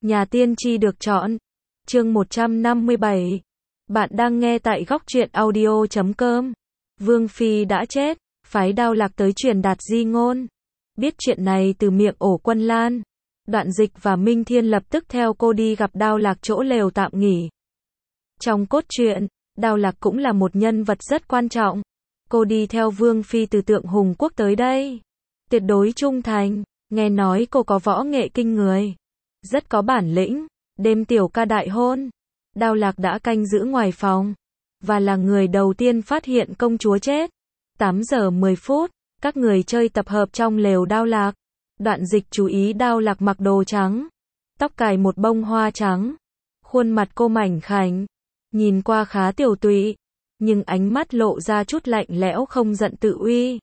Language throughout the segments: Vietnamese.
Nhà tiên tri được chọn. Chương 157. Bạn đang nghe tại góc truyện audio.com. Vương Phi đã chết, phái Đao Lạc tới truyền đạt di ngôn. Biết chuyện này từ miệng Ổ Quân Lan, Đoạn Dịch và Minh Thiên lập tức theo cô đi gặp Đao Lạc chỗ lều tạm nghỉ. Trong cốt truyện, Đao Lạc cũng là một nhân vật rất quan trọng. Cô đi theo Vương Phi từ Tượng Hùng Quốc tới đây. Tuyệt đối trung thành, nghe nói cô có võ nghệ kinh người. Rất có bản lĩnh. Đêm tiểu ca đại hôn, Đao Lạc đã canh giữ ngoài phòng, và là người đầu tiên phát hiện công chúa chết. 8 giờ 10 phút, các người chơi tập hợp trong lều Đao Lạc. Đoạn Dịch chú ý Đao Lạc mặc đồ trắng, tóc cài một bông hoa trắng. Khuôn mặt cô mảnh khảnh, nhìn qua khá tiểu tụy, nhưng ánh mắt lộ ra chút lạnh lẽo không giận tự uy.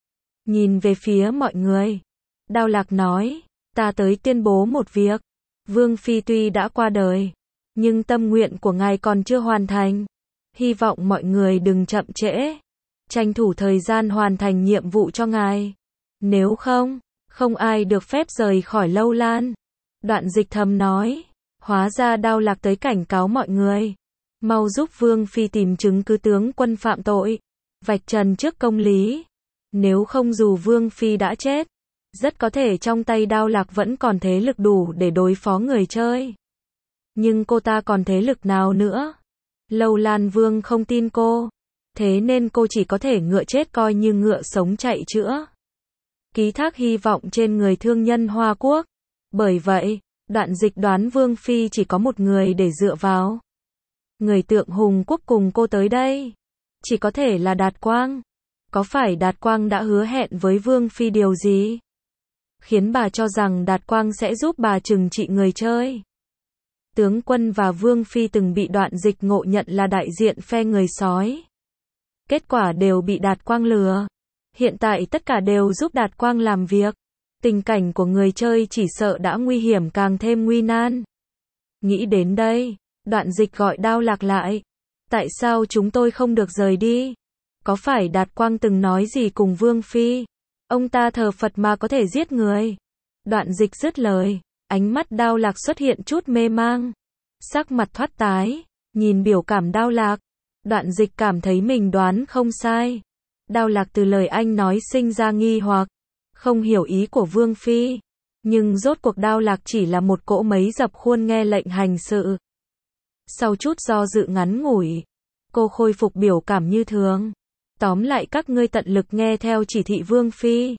Nhìn về phía mọi người, Đao Lạc nói, ta tới tuyên bố một việc. Vương Phi tuy đã qua đời, nhưng tâm nguyện của ngài còn chưa hoàn thành. Hy vọng mọi người đừng chậm trễ, tranh thủ thời gian hoàn thành nhiệm vụ cho ngài. Nếu không, không ai được phép rời khỏi Lâu Lan. Đoạn Dịch thầm nói, hóa ra Đao Lạc tới cảnh cáo mọi người. Mau giúp Vương Phi tìm chứng cứ tướng quân phạm tội, vạch trần trước công lý. Nếu không dù Vương Phi đã chết, rất có thể trong tay Đao Lạc vẫn còn thế lực đủ để đối phó người chơi. Nhưng cô ta còn thế lực nào nữa? Lâu Lan Vương không tin cô, thế nên cô chỉ có thể ngựa chết coi như ngựa sống chạy chữa. Ký thác hy vọng trên người thương nhân Hoa Quốc. Bởi vậy, Đoạn Dịch đoán Vương Phi chỉ có một người để dựa vào. Người Tượng Hùng Quốc cùng cô tới đây, chỉ có thể là Đạt Quang. Có phải Đạt Quang đã hứa hẹn với Vương Phi điều gì, khiến bà cho rằng Đạt Quang sẽ giúp bà trừng trị người chơi? Tướng quân và Vương Phi từng bị Đoạn Dịch ngộ nhận là đại diện phe người sói. Kết quả đều bị Đạt Quang lừa. Hiện tại tất cả đều giúp Đạt Quang làm việc. Tình cảnh của người chơi chỉ sợ đã nguy hiểm càng thêm nguy nan. Nghĩ đến đây, Đoạn Dịch gọi Đao Lạc lại. Tại sao chúng tôi không được rời đi? Có phải Đạt Quang từng nói gì cùng Vương Phi? Ông ta thờ Phật mà có thể giết người. Đoạn Dịch dứt lời, ánh mắt Đao Lạc xuất hiện chút mê mang. Sắc mặt thoát tái, nhìn biểu cảm Đao Lạc. Đoạn Dịch cảm thấy mình đoán không sai. Đao Lạc từ lời anh nói sinh ra nghi hoặc, không hiểu ý của Vương Phi. Nhưng rốt cuộc Đao Lạc chỉ là một cỗ máy dập khuôn nghe lệnh hành sự. Sau chút do dự ngắn ngủi, cô khôi phục biểu cảm như thường. Tóm lại các ngươi tận lực nghe theo chỉ thị Vương Phi.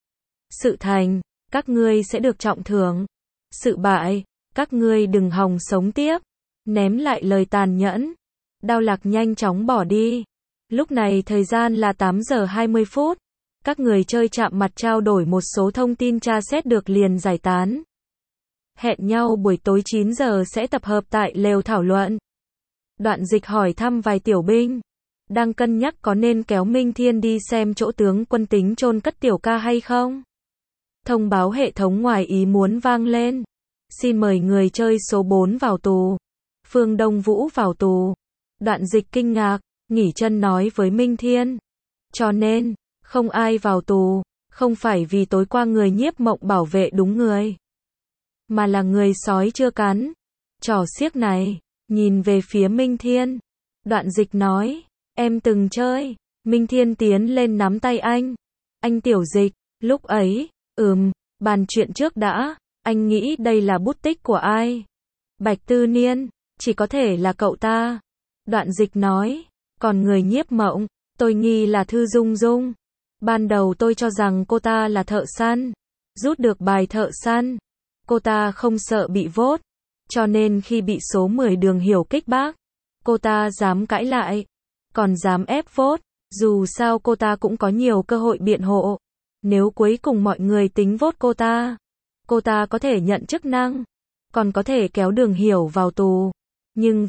Sự thành, các ngươi sẽ được trọng thưởng. Sự bại, các ngươi đừng hòng sống tiếp. Ném lại lời tàn nhẫn, Đao Lạc nhanh chóng bỏ đi. Lúc này thời gian là 8 giờ 20 phút. Các người chơi chạm mặt trao đổi một số thông tin tra xét được liền giải tán. Hẹn nhau buổi tối 9 giờ sẽ tập hợp tại lều thảo luận. Đoạn Dịch hỏi thăm vài tiểu binh, đang cân nhắc có nên kéo Minh Thiên đi xem chỗ tướng quân tính chôn cất tiểu ca hay không. Thông báo hệ thống ngoài ý muốn vang lên. Xin mời người chơi số 4 vào tù. Phương Đông Vũ vào tù. Đoạn Dịch kinh ngạc, nghỉ chân nói với Minh Thiên. Cho nên, không ai vào tù, không phải vì tối qua người Nhiếp Mộng bảo vệ đúng người, mà là người sói chưa cắn. Trò xiếc này, nhìn về phía Minh Thiên. Đoạn Dịch nói, em từng chơi. Minh Thiên tiến lên nắm tay anh. Anh Tiểu Dịch, lúc ấy, bàn chuyện trước đã, anh nghĩ đây là bút tích của ai? Bạch Tư Niên, chỉ có thể là cậu ta. Đoạn Dịch nói, còn người Nhiếp Mộng, tôi nghi là Thư Dung Dung. Ban đầu tôi cho rằng cô ta là thợ săn, rút được bài thợ săn. Cô ta không sợ bị vốt, cho nên khi bị số 10 Đường Hiểu kích bác, cô ta dám cãi lại, còn dám ép vốt. Dù sao cô ta cũng có nhiều cơ hội biện hộ. Nếu cuối cùng mọi người tính vốt cô ta có thể nhận chức năng, còn có thể kéo Đường Hiểu vào tù. Nhưng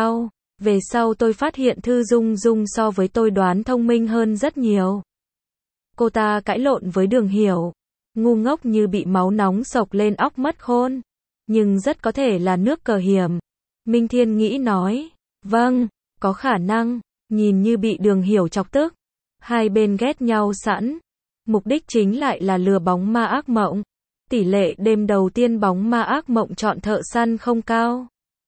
về sau tôi phát hiện Thư Dung Dung so với tôi đoán thông minh hơn rất nhiều. Cô ta cãi lộn với Đường Hiểu, ngu ngốc như bị máu nóng sộc lên óc mất khôn. Nhưng rất có thể là nước cờ hiểm. Minh Thiên nghĩ nói, vâng, có khả năng. Nhìn như bị Đường Hiểu chọc tức. Hai bên ghét nhau sẵn. Mục đích chính lại là lừa bóng ma ác mộng. Tỷ lệ đêm đầu tiên bóng ma ác mộng chọn thợ săn không cao.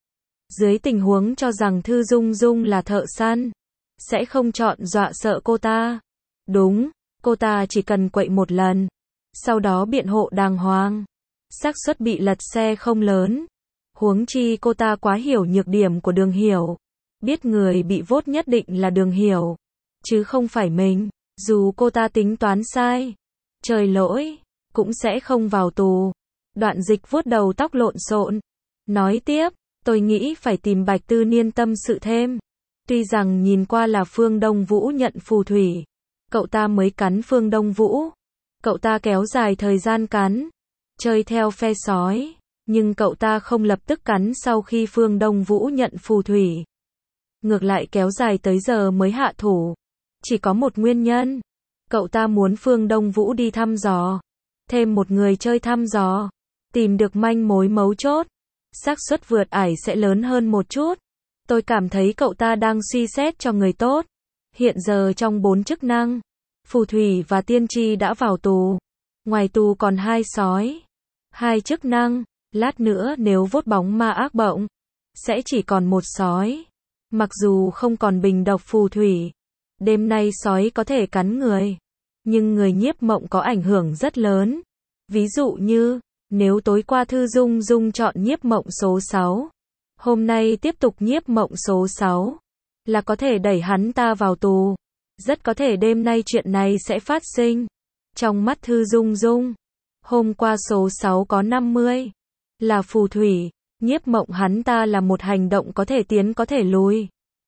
Dưới tình huống cho rằng Thư Dung Dung là thợ săn, sẽ không chọn dọa sợ cô ta. Đúng, cô ta chỉ cần quậy một lần, sau đó biện hộ đàng hoàng, xác suất bị lật xe không lớn. Huống chi cô ta quá hiểu nhược điểm của Đường Hiểu, biết người bị vote nhất định là Đường Hiểu, chứ không phải mình. Dù cô ta tính toán sai, trời lỗi, cũng sẽ không vào tù. Đoạn Dịch vuốt đầu tóc lộn xộn, nói tiếp, tôi nghĩ phải tìm Bạch Tư Niên tâm sự thêm. Tuy rằng nhìn qua là Phương Đông Vũ nhận phù thủy, cậu ta mới cắn Phương Đông Vũ, cậu ta kéo dài thời gian cắn, chơi theo phe sói, nhưng cậu ta không lập tức cắn sau khi Phương Đông Vũ nhận phù thủy. Ngược lại kéo dài tới giờ mới hạ thủ. Chỉ có một nguyên nhân, cậu ta muốn Phương Đông Vũ đi thăm dò, thêm một người chơi thăm dò, tìm được manh mối mấu chốt, xác suất vượt ải sẽ lớn hơn một chút. Tôi cảm thấy cậu ta đang suy xét cho người tốt. Hiện giờ trong 4 chức năng, phù thủy và tiên tri đã vào tù, ngoài tù còn 2 sói. 2 chức năng, lát nữa nếu vote bóng ma ác mộng, sẽ chỉ còn 1 sói. Mặc dù không còn bình độc phù thủy, đêm nay sói có thể cắn người, nhưng người nhiếp mộng có ảnh hưởng rất lớn. Ví dụ như, nếu tối qua Thư Dung Dung chọn nhiếp mộng số 6, hôm nay tiếp tục nhiếp mộng số 6, là có thể đẩy hắn ta vào tù. Rất có thể đêm nay chuyện này sẽ phát sinh. Trong mắt Thư Dung Dung, hôm qua số 6 có 50, là phù thủy, nhiếp mộng hắn ta là một hành động có thể tiến có thể lùi.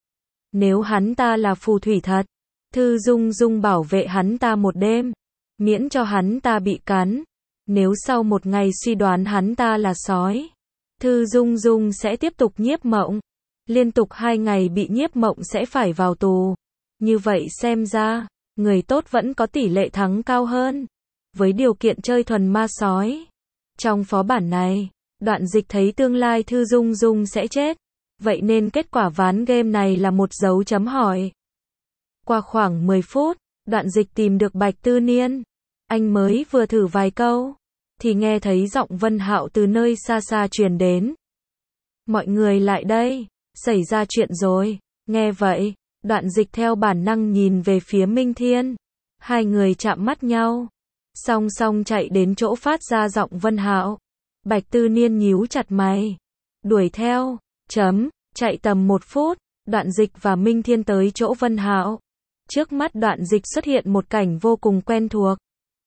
Nếu hắn ta là phù thủy thật, Thư Dung Dung bảo vệ hắn ta một đêm, miễn cho hắn ta bị cắn. Nếu sau một ngày suy đoán hắn ta là sói, Thư Dung Dung sẽ tiếp tục nhiếp mộng. Liên tục 2 ngày bị nhiếp mộng sẽ phải vào tù. Như vậy xem ra, người tốt vẫn có tỷ lệ thắng cao hơn, với điều kiện chơi thuần ma sói. Trong phó bản này, Đoạn Dịch thấy tương lai Thư Dung Dung sẽ chết, vậy nên kết quả ván game này là một dấu chấm hỏi. Qua khoảng 10 phút, Đoạn Dịch tìm được Bạch Tư Niên. Anh mới vừa thử vài câu, thì nghe thấy giọng Vân Hạo từ nơi xa xa truyền đến. Mọi người lại đây, xảy ra chuyện rồi. Nghe vậy, Đoạn Dịch theo bản năng nhìn về phía Minh Thiên. Hai người chạm mắt nhau, song song chạy đến chỗ phát ra giọng Vân Hạo. Bạch Tư Niên nhíu chặt mày, đuổi theo, chạy tầm 1 phút, Đoạn Dịch và Minh Thiên tới chỗ Vân Hạo. Trước mắt Đoạn Dịch xuất hiện một cảnh vô cùng quen thuộc.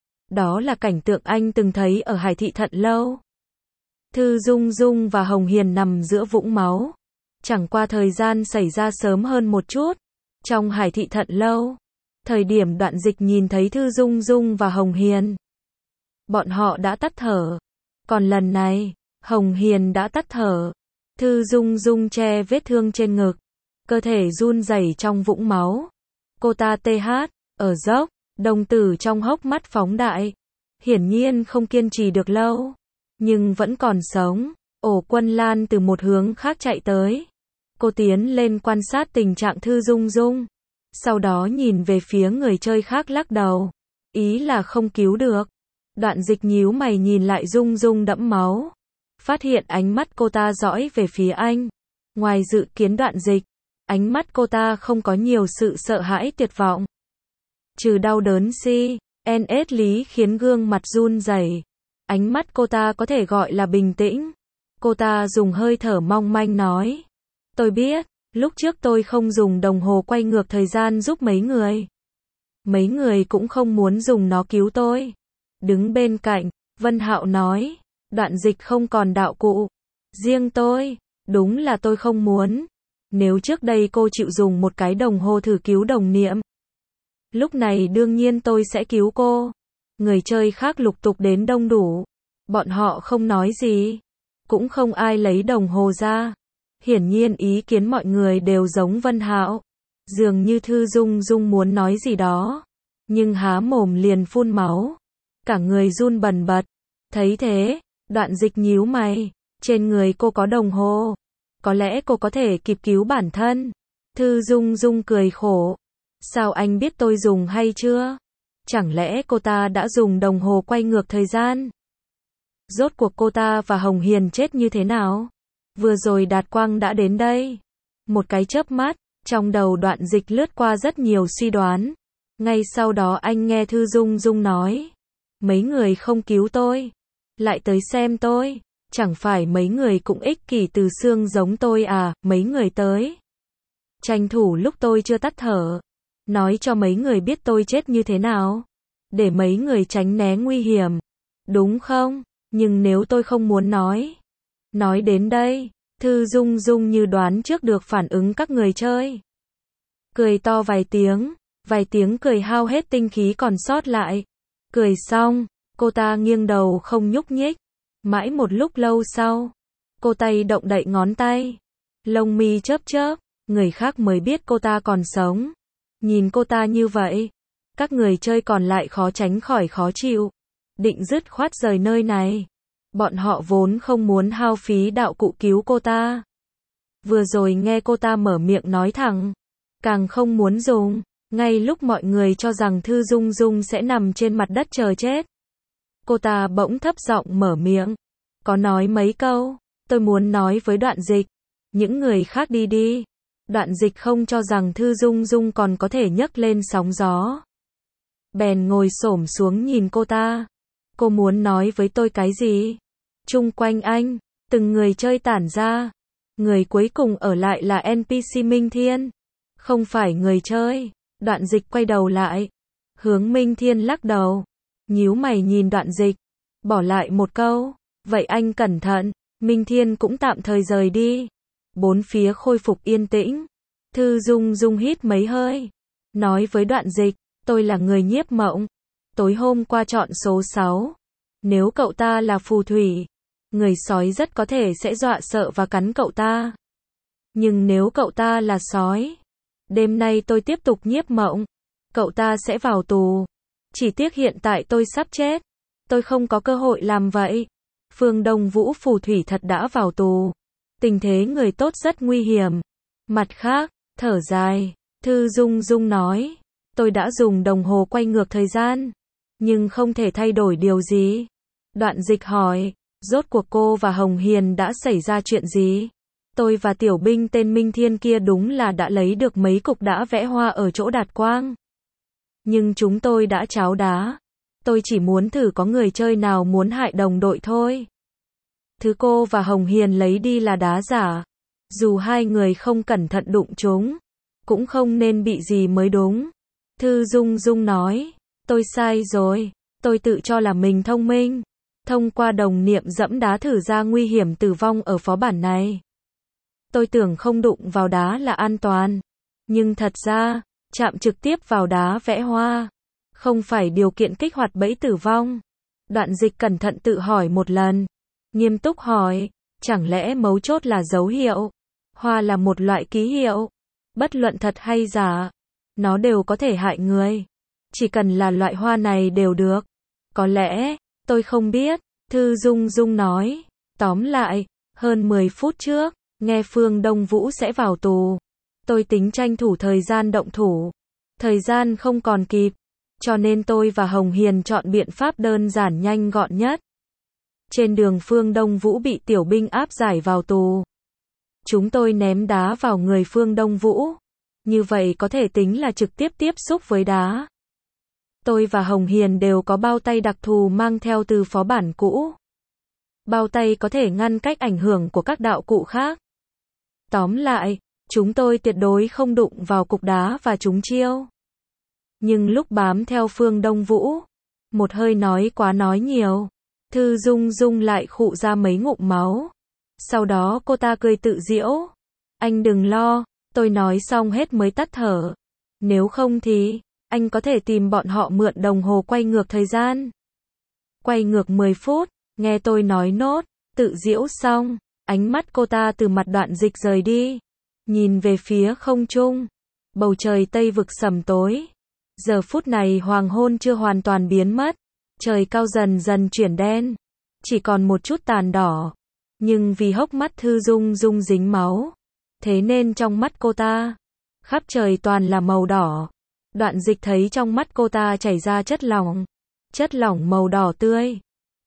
Đó là cảnh tượng anh từng thấy ở Hải Thị Thận Lâu. Thư Dung Dung và Hồng Hiền nằm giữa vũng máu. Chẳng qua thời gian xảy ra sớm hơn một chút. Trong Hải Thị Thận Lâu, thời điểm Đoạn Dịch nhìn thấy Thư Dung Dung và Hồng Hiền, bọn họ đã tắt thở. Còn lần này, Hồng Hiền đã tắt thở. Thư Dung Dung che vết thương trên ngực, cơ thể run rẩy trong vũng máu. Cô ta ở dốc, đồng tử trong hốc mắt phóng đại. Hiển nhiên không kiên trì được lâu, nhưng vẫn còn sống. Ổ Quân Lan từ một hướng khác chạy tới. Cô tiến lên quan sát tình trạng Thư Dung Dung, sau đó nhìn về phía người chơi khác lắc đầu, ý là không cứu được. Đoạn Dịch nhíu mày nhìn lại Dung Dung đẫm máu, phát hiện ánh mắt cô ta dõi về phía anh. Ngoài dự kiến Đoạn Dịch, ánh mắt cô ta không có nhiều sự sợ hãi tuyệt vọng. Trừ đau đớn CNS lý khiến gương mặt run rẩy. Ánh mắt cô ta có thể gọi là bình tĩnh. Cô ta dùng hơi thở mong manh nói. Tôi biết, lúc trước tôi không dùng đồng hồ quay ngược thời gian giúp mấy người. Mấy người cũng không muốn dùng nó cứu tôi. Đứng bên cạnh, Vân Hạo nói. Đoạn Dịch không còn đạo cụ. Riêng tôi, đúng là tôi không muốn. Nếu trước đây cô chịu dùng một cái đồng hồ thử cứu đồng niệm, lúc này đương nhiên tôi sẽ cứu cô. Người chơi khác lục tục đến đông đủ. Bọn họ không nói gì, cũng không ai lấy đồng hồ ra. Hiển nhiên ý kiến mọi người đều giống Vân Hạo. Dường như Thư Dung Dung muốn nói gì đó, nhưng há mồm liền phun máu. Cả người run bần bật. Thấy thế, Đoạn Dịch nhíu mày. Trên người cô có đồng hồ, có lẽ cô có thể kịp cứu bản thân. Thư Dung Dung cười khổ. Sao anh biết tôi dùng hay chưa? Chẳng lẽ cô ta đã dùng đồng hồ quay ngược thời gian? Rốt cuộc cô ta và Hồng Hiền chết như thế nào? Vừa rồi Đạt Quang đã đến đây. Một cái chớp mắt, trong đầu Đoạn Dịch lướt qua rất nhiều suy đoán. Ngay sau đó anh nghe Thư Dung Dung nói. Mấy người không cứu tôi. Lại tới xem tôi. Chẳng phải mấy người cũng ích kỷ từ xương giống tôi à, mấy người tới. Tranh thủ lúc tôi chưa tắt thở. Nói cho mấy người biết tôi chết như thế nào. Để mấy người tránh né nguy hiểm. Đúng không? Nhưng nếu tôi không muốn nói. Nói đến đây, Thư Dung Dung như đoán trước được phản ứng các người chơi. Cười to vài tiếng cười hao hết tinh khí còn sót lại. Cười xong, cô ta nghiêng đầu không nhúc nhích. Mãi một lúc lâu sau, cô tay động đậy ngón tay. Lông mi chớp chớp, người khác mới biết cô ta còn sống. Nhìn cô ta như vậy, các người chơi còn lại khó tránh khỏi khó chịu. Định dứt khoát rời nơi này. Bọn họ vốn không muốn hao phí đạo cụ cứu cô ta. Vừa rồi nghe cô ta mở miệng nói thẳng, càng không muốn dùng. Ngay lúc mọi người cho rằng Thư Dung Dung sẽ nằm trên mặt đất chờ chết, cô ta bỗng thấp giọng mở miệng. Có nói mấy câu, tôi muốn nói với Đoạn Dịch. Những người khác đi đi. Đoạn Dịch không cho rằng Thư Dung Dung còn có thể nhấc lên sóng gió. Bèn ngồi xổm xuống nhìn cô ta. Cô muốn nói với tôi cái gì? Chung quanh anh, từng người chơi tản ra. Người cuối cùng ở lại là NPC Minh Thiên. Không phải người chơi. Đoạn Dịch quay đầu lại. Hướng Minh Thiên lắc đầu. Nhíu mày nhìn Đoạn Dịch. Bỏ lại một câu. Vậy anh cẩn thận. Minh Thiên cũng tạm thời rời đi. Bốn phía khôi phục yên tĩnh. Thư Dung Dung hít mấy hơi. Nói với Đoạn Dịch. Tôi là người Nhiếp Mộng. Tối hôm qua chọn số 6. Nếu cậu ta là phù thủy, người sói rất có thể sẽ dọa sợ và cắn cậu ta. Nhưng nếu cậu ta là sói, đêm nay tôi tiếp tục Nhiếp Mộng, cậu ta sẽ vào tù. Chỉ tiếc hiện tại tôi sắp chết. Tôi không có cơ hội làm vậy. Phương Đông Vũ phù thủy thật đã vào tù. Tình thế người tốt rất nguy hiểm. Mặt khác, thở dài, Thư Dung Dung nói. Tôi đã dùng đồng hồ quay ngược thời gian, nhưng không thể thay đổi điều gì. Đoạn Dịch hỏi, rốt cuộc cô và Hồng Hiền đã xảy ra chuyện gì? Tôi và tiểu binh tên Minh Thiên kia đúng là đã lấy được mấy cục đá vẽ hoa ở chỗ Đạt Quang. Nhưng chúng tôi đã tráo đá. Tôi chỉ muốn thử có người chơi nào muốn hại đồng đội thôi. Thứ cô và Hồng Hiền lấy đi là đá giả. Dù hai người không cẩn thận đụng chúng, cũng không nên bị gì mới đúng. Thư Dung Dung nói, tôi sai rồi. Tôi tự cho là mình thông minh. Thông qua đồng niệm dẫm đá thử ra nguy hiểm tử vong ở phó bản này. Tôi tưởng không đụng vào đá là an toàn. Nhưng thật ra, chạm trực tiếp vào đá vẽ hoa không phải điều kiện kích hoạt bẫy tử vong. Đoạn Dịch cẩn thận tự hỏi một lần. Nghiêm túc hỏi, chẳng lẽ mấu chốt là dấu hiệu? Hoa là một loại ký hiệu. Bất luận thật hay giả, nó đều có thể hại người. Chỉ cần là loại hoa này đều được. Có lẽ, tôi không biết. Thư Dung Dung nói. Tóm lại, hơn 10 phút trước, nghe Phương Đông Vũ sẽ vào tù. Tôi tính tranh thủ thời gian động thủ. Thời gian không còn kịp. Cho nên tôi và Hồng Hiền chọn biện pháp đơn giản nhanh gọn nhất. Trên đường Phương Đông Vũ bị tiểu binh áp giải vào tù. Chúng tôi ném đá vào người Phương Đông Vũ. Như vậy có thể tính là trực tiếp tiếp xúc với đá. Tôi và Hồng Hiền đều có bao tay đặc thù mang theo từ phó bản cũ. Bao tay có thể ngăn cách ảnh hưởng của các đạo cụ khác. Tóm lại, chúng tôi tuyệt đối không đụng vào cục đá và trúng chiêu. Nhưng lúc bám theo Phương Đông Vũ, một hơi nói quá nói nhiều, Thư Dung Dung lại khụ ra mấy ngụm máu. Sau đó cô ta cười tự giễu. Anh đừng lo, tôi nói xong hết mới tắt thở. Nếu không thì, anh có thể tìm bọn họ mượn đồng hồ quay ngược thời gian. Quay ngược 10 phút, nghe tôi nói nốt, tự giễu xong, ánh mắt cô ta từ mặt Đoạn Dịch rời đi. Nhìn về phía không trung. Bầu trời Tây vực sầm tối. Giờ phút này hoàng hôn chưa hoàn toàn biến mất. Trời cao dần dần chuyển đen. Chỉ còn một chút tàn đỏ. Nhưng vì hốc mắt Thư Dung Dung dính máu, thế nên trong mắt cô ta, khắp trời toàn là màu đỏ. Đoạn Dịch thấy trong mắt cô ta chảy ra chất lỏng. Chất lỏng màu đỏ tươi.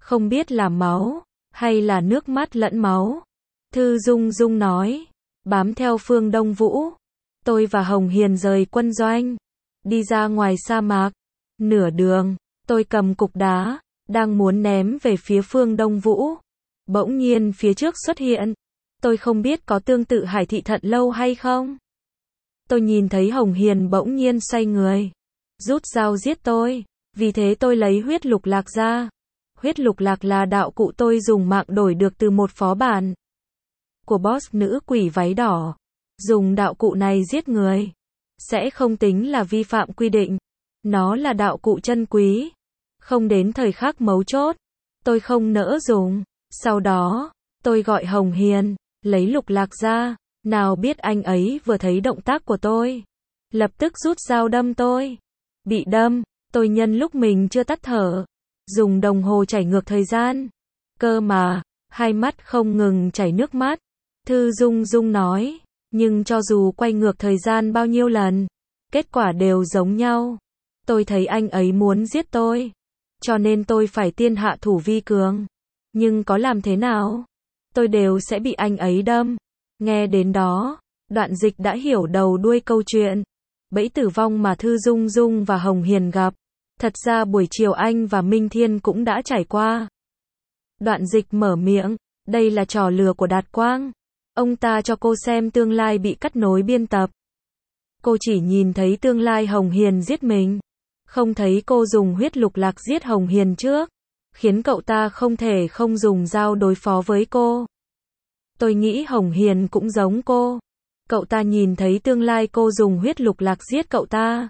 Không biết là máu, hay là nước mắt lẫn máu. Thư Dung Dung nói. Bám theo Phương Đông Vũ. Tôi và Hồng Hiền rời quân doanh. Đi ra ngoài sa mạc. Nửa đường, tôi cầm cục đá, đang muốn ném về phía Phương Đông Vũ. Bỗng nhiên phía trước xuất hiện. Tôi không biết có tương tự Hải Thị Thận Lâu hay không. Tôi nhìn thấy Hồng Hiền bỗng nhiên xoay người. Rút dao giết tôi. Vì thế tôi lấy huyết lục lạc ra. Huyết lục lạc là đạo cụ tôi dùng mạng đổi được từ một phó bản của boss nữ quỷ váy đỏ. Dùng đạo cụ này giết người sẽ không tính là vi phạm quy định. Nó là đạo cụ chân quý. Không đến thời khắc mấu chốt, tôi không nỡ dùng. Sau đó, tôi gọi Hồng Hiền, lấy lục lạc ra. Nào biết anh ấy vừa thấy động tác của tôi, lập tức rút dao đâm tôi. Bị đâm, tôi nhân lúc mình chưa tắt thở, dùng đồng hồ chảy ngược thời gian. Cơ mà, hai mắt không ngừng chảy nước mắt. Thư Dung Dung nói, nhưng cho dù quay ngược thời gian bao nhiêu lần, kết quả đều giống nhau. Tôi thấy anh ấy muốn giết tôi, cho nên tôi phải tiên hạ thủ vi cường. Nhưng có làm thế nào, tôi đều sẽ bị anh ấy đâm. Nghe đến đó, Đoạn Dịch đã hiểu đầu đuôi câu chuyện. Bẫy tử vong mà Thư Dung Dung và Hồng Hiền gặp, thật ra buổi chiều anh và Minh Thiên cũng đã trải qua. Đoạn Dịch mở miệng, đây là trò lừa của Đạt Quang. Ông ta cho cô xem tương lai bị cắt nối biên tập. Cô chỉ nhìn thấy tương lai Hồng Hiền giết mình, không thấy cô dùng huyết lục lạc giết Hồng Hiền trước, khiến cậu ta không thể không dùng dao đối phó với cô. Tôi nghĩ Hồng Hiền cũng giống cô. Cậu ta nhìn thấy tương lai cô dùng huyết lục lạc giết cậu ta,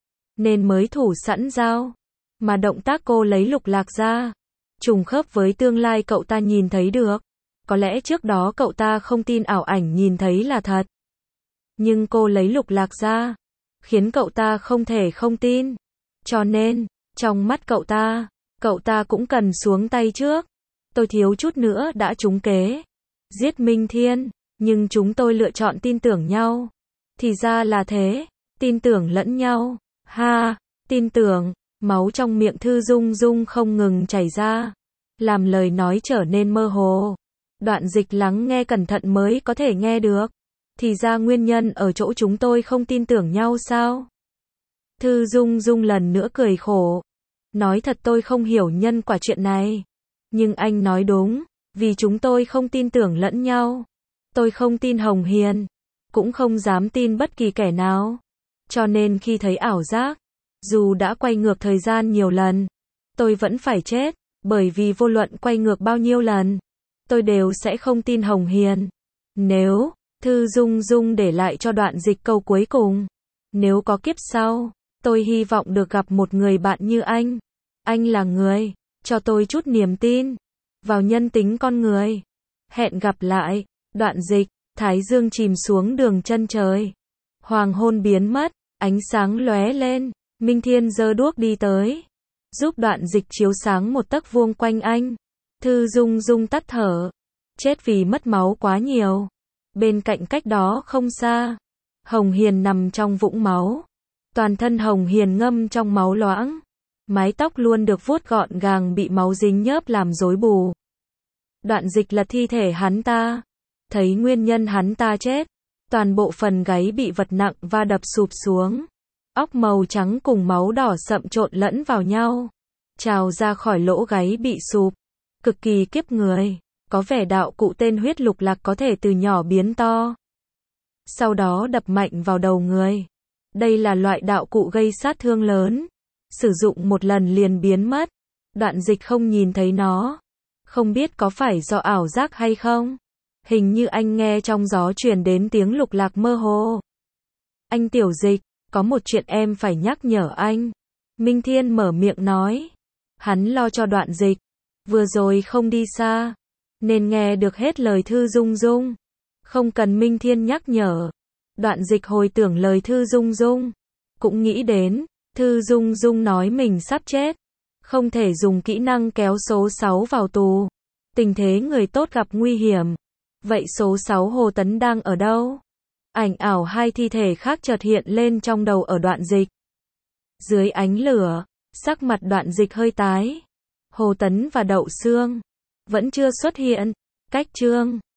nên mới thủ sẵn dao. Mà động tác cô lấy lục lạc ra, trùng khớp với tương lai cậu ta nhìn thấy được. Có lẽ trước đó cậu ta không tin ảo ảnh nhìn thấy là thật. Nhưng cô lấy lục lạc ra, khiến cậu ta không thể không tin. Cho nên, trong mắt cậu ta cũng cần xuống tay trước. Tôi thiếu chút nữa đã trúng kế giết Minh Thiên, nhưng chúng tôi lựa chọn tin tưởng nhau. Thì ra là thế, tin tưởng lẫn nhau. Ha, tin tưởng. Máu trong miệng Thư Dung Dung không ngừng chảy ra, làm lời nói trở nên mơ hồ. Đoạn Dịch lắng nghe cẩn thận mới có thể nghe được. Thì ra nguyên nhân ở chỗ chúng tôi không tin tưởng nhau sao? Thư Dung Dung lần nữa cười khổ. Nói thật tôi không hiểu nhân quả chuyện này. Nhưng anh nói đúng, vì chúng tôi không tin tưởng lẫn nhau. Tôi không tin Hồng Hiền, cũng không dám tin bất kỳ kẻ nào. Cho nên khi thấy ảo giác, dù đã quay ngược thời gian nhiều lần, tôi vẫn phải chết, bởi vì vô luận quay ngược bao nhiêu lần, tôi đều sẽ không tin Hồng Hiền. Nếu, Thư Dung Dung để lại cho Đoạn Dịch câu cuối cùng. Nếu có kiếp sau, tôi hy vọng được gặp một người bạn như anh. Anh là người, cho tôi chút niềm tin vào nhân tính con người. Hẹn gặp lại. Đoạn Dịch, Thái Dương chìm xuống đường chân trời. Hoàng hôn biến mất, ánh sáng lóe lên. Minh Thiên giơ đuốc đi tới, giúp Đoạn Dịch chiếu sáng một tấc vuông quanh anh. Thư Dung Dung tắt thở, chết vì mất máu quá nhiều. Bên cạnh cách đó không xa, Hồng Hiền nằm trong vũng máu. Toàn thân Hồng Hiền ngâm trong máu loãng, mái tóc luôn được vuốt gọn gàng bị máu dính nhớp làm rối bù. Đoạn Dịch lật thi thể hắn ta, thấy nguyên nhân hắn ta chết, toàn bộ phần gáy bị vật nặng va đập sụp xuống. Óc màu trắng cùng máu đỏ sậm trộn lẫn vào nhau, trào ra khỏi lỗ gáy bị sụp. Cực kỳ kiếp người, có vẻ đạo cụ tên huyết lục lạc có thể từ nhỏ biến to, sau đó đập mạnh vào đầu người. Đây là loại đạo cụ gây sát thương lớn, sử dụng một lần liền biến mất. Đoạn Dịch không nhìn thấy nó, không biết có phải do ảo giác hay không. Hình như anh nghe trong gió truyền đến tiếng lục lạc mơ hồ. Anh Tiểu Dịch, có một chuyện em phải nhắc nhở anh. Minh Thiên mở miệng nói. Hắn lo cho Đoạn Dịch, vừa rồi không đi xa, nên nghe được hết lời Thư Dung Dung. Không cần Minh Thiên nhắc nhở. Đoạn Dịch hồi tưởng lời Thư Dung Dung, cũng nghĩ đến, Thư Dung Dung nói mình sắp chết, không thể dùng kỹ năng kéo số 6 vào tù. Tình thế người tốt gặp nguy hiểm. Vậy số 6 Hồ Tấn đang ở đâu? Ảnh ảo hai thi thể khác chợt hiện lên trong đầu ở Đoạn Dịch. Dưới ánh lửa, sắc mặt Đoạn Dịch hơi tái. Hồ Tấn và Đậu Xương vẫn chưa xuất hiện. Cách chương